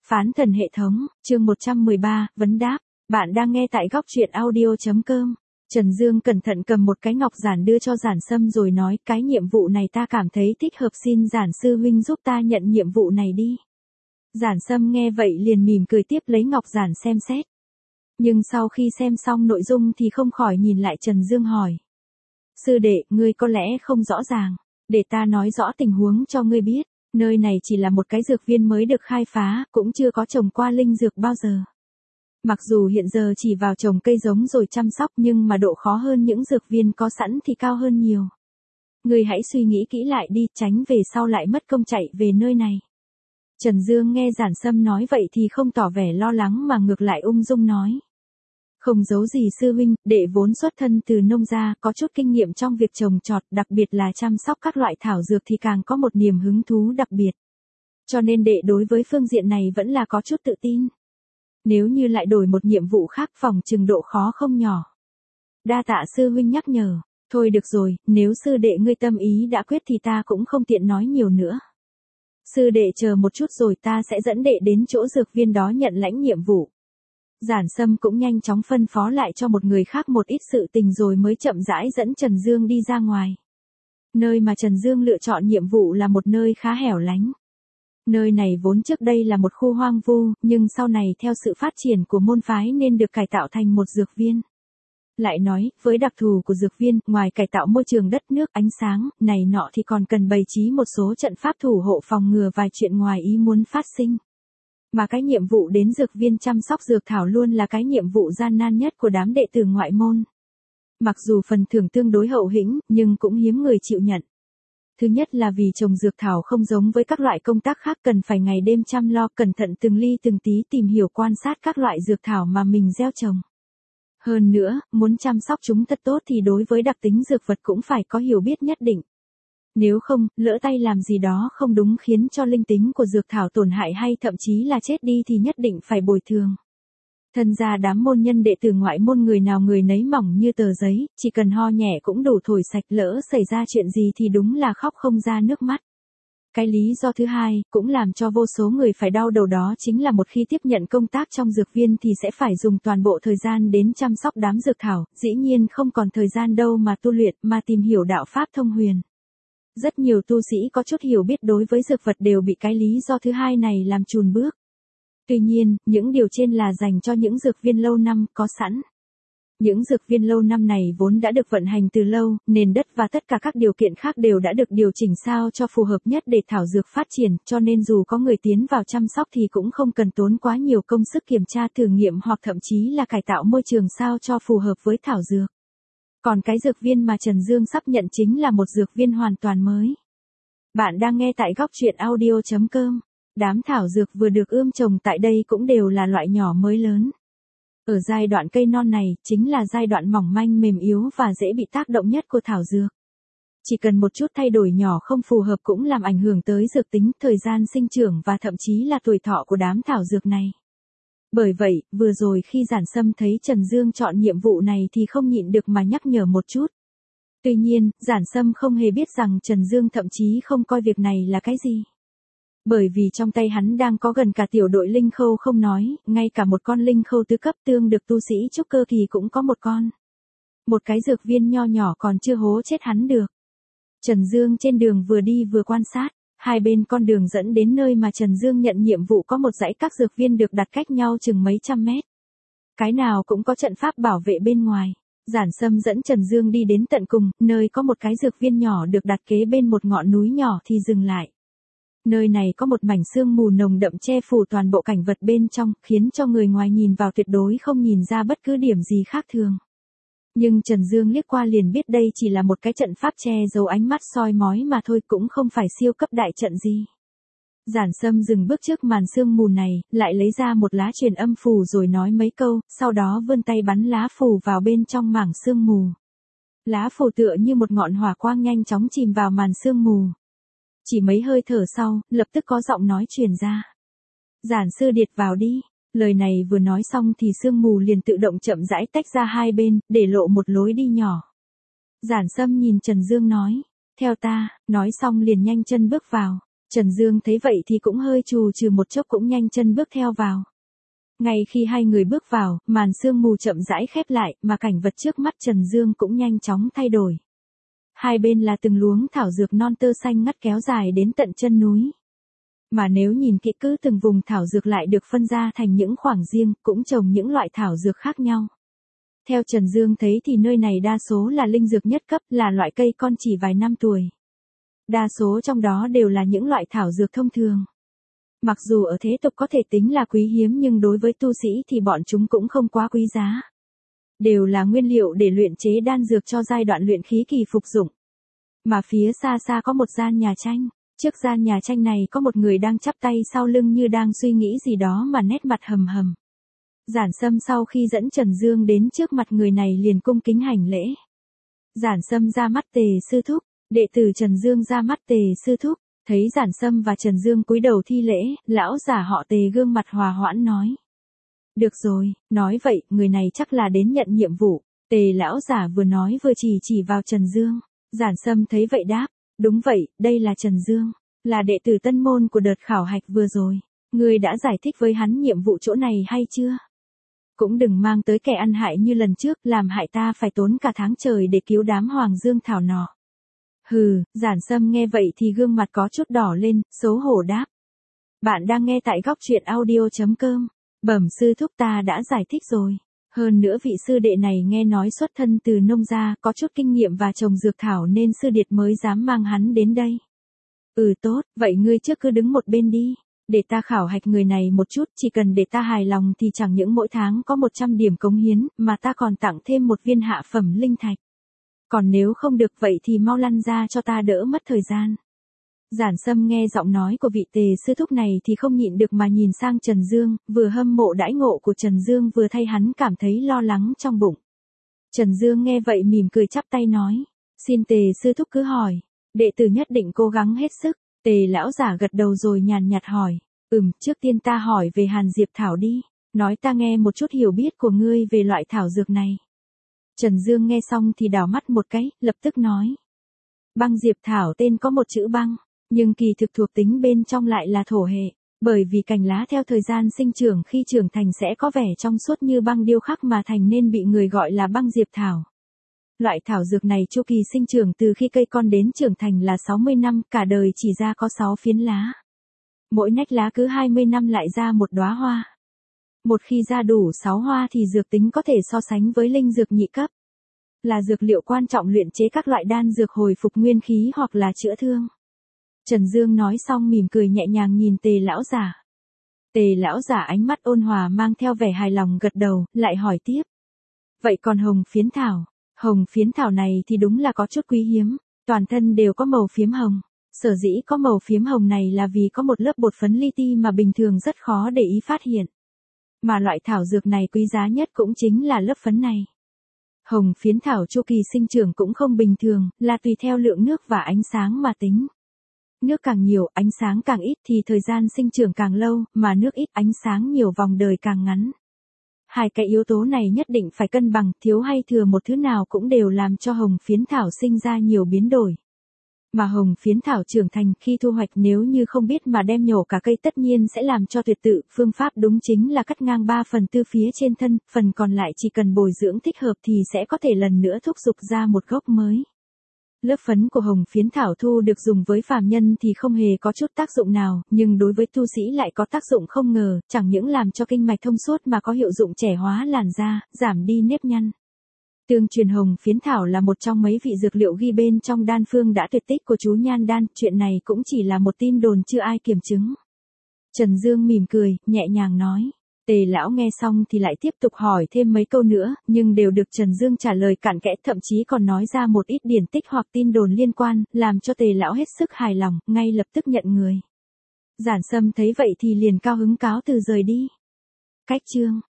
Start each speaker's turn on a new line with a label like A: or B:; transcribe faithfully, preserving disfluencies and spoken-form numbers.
A: Phán thần hệ thống, chương một trăm mười ba, vấn đáp. Bạn đang nghe tại góc truyện audio.com. Trần Dương cẩn thận cầm một cái ngọc giản đưa cho Giản Sâm rồi nói, cái nhiệm vụ này ta cảm thấy thích hợp, xin Giản sư huynh giúp ta nhận nhiệm vụ này đi. Giản Sâm nghe vậy liền mỉm cười tiếp lấy ngọc giản xem xét. Nhưng sau khi xem xong nội dung thì không khỏi nhìn lại Trần Dương hỏi. Sư đệ, ngươi có lẽ không rõ ràng, để ta nói rõ tình huống cho ngươi biết. Nơi này chỉ là một cái dược viên mới được khai phá, cũng chưa có trồng qua linh dược bao giờ. Mặc dù hiện giờ chỉ vào trồng cây giống rồi chăm sóc nhưng mà độ khó hơn những dược viên có sẵn thì cao hơn nhiều. Ngươi hãy suy nghĩ kỹ lại đi, tránh về sau lại mất công chạy về nơi này. Trần Dương nghe Giản Sâm nói vậy thì không tỏ vẻ lo lắng mà ngược lại ung dung nói. Không giấu gì sư huynh, đệ vốn xuất thân từ nông gia, có chút kinh nghiệm trong việc trồng trọt, đặc biệt là chăm sóc các loại thảo dược thì càng có một niềm hứng thú đặc biệt. Cho nên đệ đối với phương diện này vẫn là có chút tự tin. Nếu như lại đổi một nhiệm vụ khác phòng chừng độ khó không nhỏ. Đa tạ sư huynh nhắc nhở, thôi được rồi, nếu sư đệ ngươi tâm ý đã quyết thì ta cũng không tiện nói nhiều nữa. Sư đệ chờ một chút rồi ta sẽ dẫn đệ đến chỗ dược viên đó nhận lãnh nhiệm vụ. Giản Sâm cũng nhanh chóng phân phó lại cho một người khác một ít sự tình rồi mới chậm rãi dẫn Trần Dương đi ra ngoài. Nơi mà Trần Dương lựa chọn nhiệm vụ là một nơi khá hẻo lánh. Nơi này vốn trước đây là một khu hoang vu, nhưng sau này theo sự phát triển của môn phái nên được cải tạo thành một dược viên. Lại nói, với đặc thù của dược viên, ngoài cải tạo môi trường đất nước, ánh sáng, này nọ thì còn cần bày trí một số trận pháp thủ hộ phòng ngừa vài chuyện ngoài ý muốn phát sinh. Mà cái nhiệm vụ đến dược viên chăm sóc dược thảo luôn là cái nhiệm vụ gian nan nhất của đám đệ tử ngoại môn. Mặc dù phần thưởng tương đối hậu hĩnh, nhưng cũng hiếm người chịu nhận. Thứ nhất là vì trồng dược thảo không giống với các loại công tác khác cần phải ngày đêm chăm lo cẩn thận từng ly từng tí tìm hiểu quan sát các loại dược thảo mà mình gieo trồng. Hơn nữa, muốn chăm sóc chúng thật tốt thì đối với đặc tính dược vật cũng phải có hiểu biết nhất định. Nếu không, lỡ tay làm gì đó không đúng khiến cho linh tính của dược thảo tổn hại hay thậm chí là chết đi thì nhất định phải bồi thường. Thân ra đám môn nhân đệ tử ngoại môn người nào người nấy mỏng như tờ giấy, chỉ cần ho nhẹ cũng đủ thổi sạch, lỡ xảy ra chuyện gì thì đúng là khóc không ra nước mắt. Cái lý do thứ hai, cũng làm cho vô số người phải đau đầu đó chính là một khi tiếp nhận công tác trong dược viên thì sẽ phải dùng toàn bộ thời gian đến chăm sóc đám dược thảo, dĩ nhiên không còn thời gian đâu mà tu luyện, mà tìm hiểu đạo pháp thông huyền. Rất nhiều tu sĩ có chút hiểu biết đối với dược vật đều bị cái lý do thứ hai này làm chùn bước. Tuy nhiên, những điều trên là dành cho những dược viên lâu năm có sẵn. Những dược viên lâu năm này vốn đã được vận hành từ lâu, nền đất và tất cả các điều kiện khác đều đã được điều chỉnh sao cho phù hợp nhất để thảo dược phát triển, cho nên dù có người tiến vào chăm sóc thì cũng không cần tốn quá nhiều công sức kiểm tra thử nghiệm hoặc thậm chí là cải tạo môi trường sao cho phù hợp với thảo dược. Còn cái dược viên mà Trần Dương sắp nhận chính là một dược viên hoàn toàn mới. Bạn đang nghe tại góc truyện audio.com. Đám thảo dược vừa được ươm trồng tại đây cũng đều là loại nhỏ mới lớn. Ở giai đoạn cây non này, chính là giai đoạn mỏng manh mềm yếu và dễ bị tác động nhất của thảo dược. Chỉ cần một chút thay đổi nhỏ không phù hợp cũng làm ảnh hưởng tới dược tính, thời gian sinh trưởng và thậm chí là tuổi thọ của đám thảo dược này. Bởi vậy, vừa rồi khi Giản Sâm thấy Trần Dương chọn nhiệm vụ này thì không nhịn được mà nhắc nhở một chút. Tuy nhiên, Giản Sâm không hề biết rằng Trần Dương thậm chí không coi việc này là cái gì. Bởi vì trong tay hắn đang có gần cả tiểu đội linh khâu không nói, ngay cả một con linh khâu tứ cấp tương được tu sĩ trúc cơ kỳ cũng có một con. Một cái dược viên nho nhỏ còn chưa hố chết hắn được. Trần Dương trên đường vừa đi vừa quan sát, hai bên con đường dẫn đến nơi mà Trần Dương nhận nhiệm vụ có một dãy các dược viên được đặt cách nhau chừng mấy trăm mét. Cái nào cũng có trận pháp bảo vệ bên ngoài. Giản Sâm dẫn Trần Dương đi đến tận cùng, nơi có một cái dược viên nhỏ được đặt kế bên một ngọn núi nhỏ thì dừng lại. Nơi này có một mảnh sương mù nồng đậm che phủ toàn bộ cảnh vật bên trong, khiến cho người ngoài nhìn vào tuyệt đối không nhìn ra bất cứ điểm gì khác thường. Nhưng Trần Dương liếc qua liền biết đây chỉ là một cái trận pháp che giấu ánh mắt soi mói mà thôi, cũng không phải siêu cấp đại trận gì. Giản Sâm dừng bước trước màn sương mù này, lại lấy ra một lá truyền âm phù rồi nói mấy câu, sau đó vươn tay bắn lá phù vào bên trong mảng sương mù. Lá phù tựa như một ngọn hỏa quang nhanh chóng chìm vào màn sương mù. Chỉ mấy hơi thở sau, lập tức có giọng nói truyền ra. Giản sư điệt vào đi. Lời này vừa nói xong thì sương mù liền tự động chậm rãi tách ra hai bên, để lộ một lối đi nhỏ. Giản Sâm nhìn Trần Dương nói, theo ta, nói xong liền nhanh chân bước vào. Trần Dương thấy vậy thì cũng hơi trù trừ một chốc cũng nhanh chân bước theo vào. Ngay khi hai người bước vào, màn sương mù chậm rãi khép lại, mà cảnh vật trước mắt Trần Dương cũng nhanh chóng thay đổi. Hai bên là từng luống thảo dược non tơ xanh ngắt kéo dài đến tận chân núi. Mà nếu nhìn kỹ cứ từng vùng thảo dược lại được phân ra thành những khoảng riêng, cũng trồng những loại thảo dược khác nhau. Theo Trần Dương thấy thì nơi này đa số là linh dược nhất cấp, là loại cây con chỉ vài năm tuổi. Đa số trong đó đều là những loại thảo dược thông thường. Mặc dù ở thế tục có thể tính là quý hiếm nhưng đối với tu sĩ thì bọn chúng cũng không quá quý giá. Đều là nguyên liệu để luyện chế đan dược cho giai đoạn luyện khí kỳ phục dụng. Mà phía xa xa có một gian nhà tranh. Trước gian nhà tranh này có một người đang chắp tay sau lưng như đang suy nghĩ gì đó mà nét mặt hầm hầm. Giản Sâm sau khi dẫn Trần Dương đến trước mặt người này liền cung kính hành lễ. Giản Sâm ra mắt Tề sư thúc, đệ tử Trần Dương ra mắt Tề sư thúc, thấy Giản Sâm và Trần Dương cúi đầu thi lễ, lão giả họ Tề gương mặt hòa hoãn nói. Được rồi, nói vậy, người này chắc là đến nhận nhiệm vụ. Tề lão giả vừa nói vừa chỉ chỉ vào Trần Dương. Giản Sâm thấy vậy đáp, đúng vậy, đây là Trần Dương, là đệ tử tân môn của đợt khảo hạch vừa rồi. Ngươi đã giải thích với hắn nhiệm vụ chỗ này hay chưa? Cũng đừng mang tới kẻ ăn hại như lần trước, làm hại ta phải tốn cả tháng trời để cứu đám Hoàng Dương thảo nọ. Hừ, Giản Sâm nghe vậy thì gương mặt có chút đỏ lên, xấu hổ đáp. Bạn đang nghe tại góc truyện audio chấm com. Bẩm sư thúc, ta đã giải thích rồi. Hơn nữa vị sư đệ này nghe nói xuất thân từ nông gia, có chút kinh nghiệm và trồng dược thảo nên sư điệt mới dám mang hắn đến đây. Ừ tốt, vậy ngươi trước cứ đứng một bên đi. Để ta khảo hạch người này một chút, chỉ cần để ta hài lòng thì chẳng những mỗi tháng có một trăm điểm cống hiến, mà ta còn tặng thêm một viên hạ phẩm linh thạch. Còn nếu không được vậy thì mau lăn ra cho ta đỡ mất thời gian. Giản Sâm nghe giọng nói của vị Tề sư thúc này thì không nhịn được mà nhìn sang Trần Dương, vừa hâm mộ đãi ngộ của Trần Dương vừa thay hắn cảm thấy lo lắng trong bụng. Trần Dương nghe vậy mỉm cười chắp tay nói, xin Tề sư thúc cứ hỏi, đệ tử nhất định cố gắng hết sức. Tề lão giả gật đầu rồi nhàn nhạt hỏi, ừm, trước tiên ta hỏi về Hàn Diệp Thảo đi, nói ta nghe một chút hiểu biết của ngươi về loại thảo dược này. Trần Dương nghe xong thì đảo mắt một cái, lập tức nói. Băng Diệp Thảo tên có một chữ băng, nhưng kỳ thực thuộc tính bên trong lại là thổ hệ, bởi vì cành lá theo thời gian sinh trưởng khi trưởng thành sẽ có vẻ trong suốt như băng điêu khắc mà thành nên bị người gọi là băng Diệp Thảo. Loại thảo dược này chu kỳ sinh trưởng từ khi cây con đến trưởng thành là sáu mươi năm, cả đời chỉ ra có sáu phiến lá. Mỗi nách lá cứ hai mươi năm lại ra một đóa hoa. Một khi ra đủ sáu hoa thì dược tính có thể so sánh với linh dược nhị cấp. Là dược liệu quan trọng luyện chế các loại đan dược hồi phục nguyên khí hoặc là chữa thương. Trần Dương nói xong mỉm cười nhẹ nhàng nhìn Tề lão giả. Tề lão giả ánh mắt ôn hòa mang theo vẻ hài lòng gật đầu, lại hỏi tiếp. Vậy còn hồng phiến thảo? Hồng phiến thảo này thì đúng là có chút quý hiếm, toàn thân đều có màu phiếm hồng. Sở dĩ có màu phiếm hồng này là vì có một lớp bột phấn li ti mà bình thường rất khó để ý phát hiện. Mà loại thảo dược này quý giá nhất cũng chính là lớp phấn này. Hồng phiến thảo chu kỳ sinh trưởng cũng không bình thường, là tùy theo lượng nước và ánh sáng mà tính. Nước càng nhiều, ánh sáng càng ít thì thời gian sinh trưởng càng lâu, mà nước ít, ánh sáng nhiều vòng đời càng ngắn. Hai cái yếu tố này nhất định phải cân bằng, thiếu hay thừa một thứ nào cũng đều làm cho hồng phiến thảo sinh ra nhiều biến đổi. Mà hồng phiến thảo trưởng thành khi thu hoạch nếu như không biết mà đem nhổ cả cây tất nhiên sẽ làm cho tuyệt tự, phương pháp đúng chính là cắt ngang ba phần tư phía trên thân, phần còn lại chỉ cần bồi dưỡng thích hợp thì sẽ có thể lần nữa thúc giục ra một gốc mới. Lớp phấn của hồng phiến thảo thu được dùng với phàm nhân thì không hề có chút tác dụng nào, nhưng đối với tu sĩ lại có tác dụng không ngờ, chẳng những làm cho kinh mạch thông suốt mà có hiệu dụng trẻ hóa làn da, giảm đi nếp nhăn. Tương truyền hồng phiến thảo là một trong mấy vị dược liệu ghi bên trong đan phương đã tuyệt tích của chú Nhan Đan, chuyện này cũng chỉ là một tin đồn chưa ai kiểm chứng. Trần Dương mỉm cười, nhẹ nhàng nói. Tề lão nghe xong thì lại tiếp tục hỏi thêm mấy câu nữa, nhưng đều được Trần Dương trả lời cặn kẽ, thậm chí còn nói ra một ít điển tích hoặc tin đồn liên quan, làm cho Tề lão hết sức hài lòng, ngay lập tức nhận người. Giản Sâm thấy vậy thì liền cao hứng cáo từ rời đi. Cách chương